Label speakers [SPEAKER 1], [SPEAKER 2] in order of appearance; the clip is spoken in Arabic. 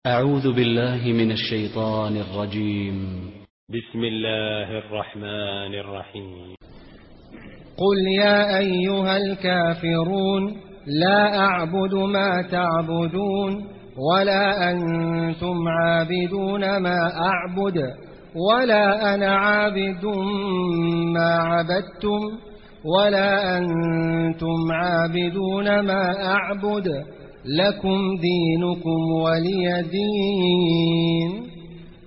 [SPEAKER 1] أعوذ بالله من الشيطان الرجيم.
[SPEAKER 2] بسم الله الرحمن الرحيم.
[SPEAKER 3] قل يا أيها الكافرون لا أعبد ما تعبدون ولا أنتم عابدون ما أعبد ولا أنا عابد ما عبدتم ولا أنتم عابدون ما أعبد لكم دينكم ولي دين.